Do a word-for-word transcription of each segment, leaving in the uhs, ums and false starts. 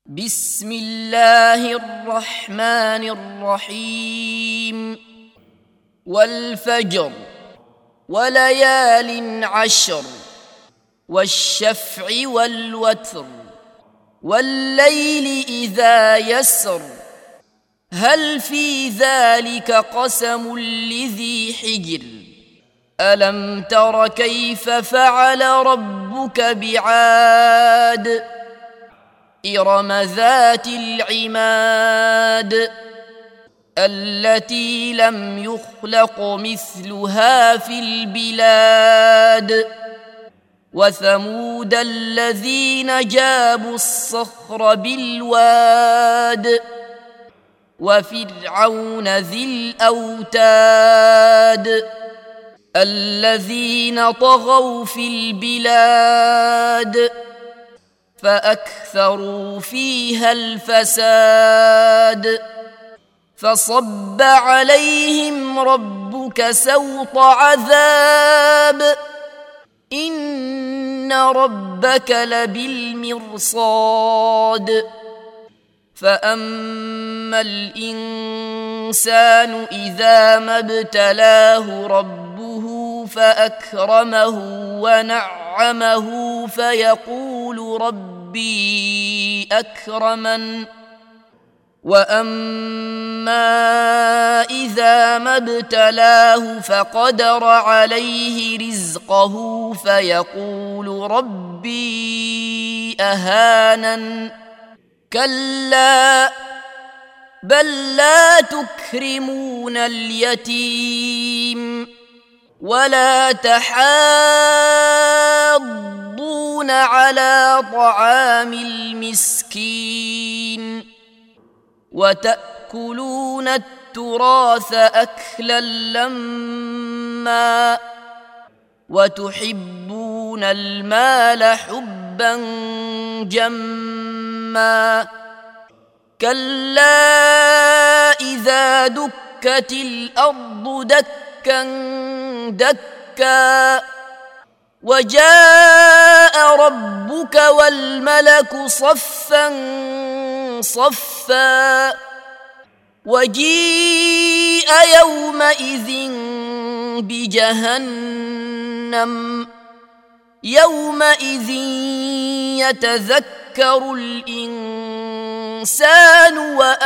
بسم الله الرحمن الرحيم والفجر وليال عشر والشفع والوتر والليل إذا يسر هل في ذلك قسم لذي حجر ألم تر كيف فعل ربك بعاد إرم ذات العماد التي لم يخلق مثلها في البلاد وثمود الذين جابوا الصخر بالواد وفرعون ذي الأوتاد الذين طغوا في البلاد فأكثروا فيها الفساد فصب عليهم ربك سوط عذاب إن ربك لبالمرصاد فأما الإنسان إذا ما ابتلاه ربه فأكرمه ونعمه فيقول ربي أكرمن وأما إذا ما ابتلاه فقدر عليه رزقه فيقول ربي أهانن كلا بل لا تكرمون اليتيم ولا تحاضون على طعام المسكين وتأكلون التراث أكلا لما وتحبون المال حبا جما كلا إذا دكت الأرض دكا دكا وجاء ربك والملك صفا صفا وجيء يومئذ بجهنم يومئذ يتذكر الإنسان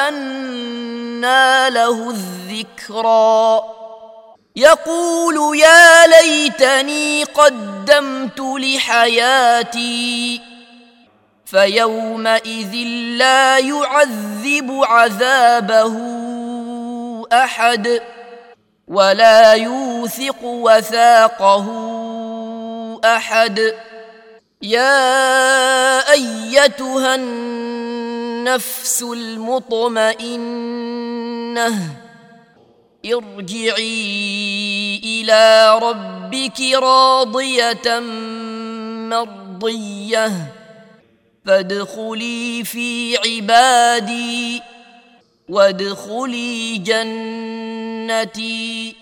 وأنى له الذكرى يقول يا ليتني قدمت لحياتي فيومئذ لا يعذب عذابه أحد ولا يوثق وثاقه أحد يا أيتها النفس المطمئنة ارجعي إلى ربك راضية مرضية فادخلي في عبادي وادخلي جنتي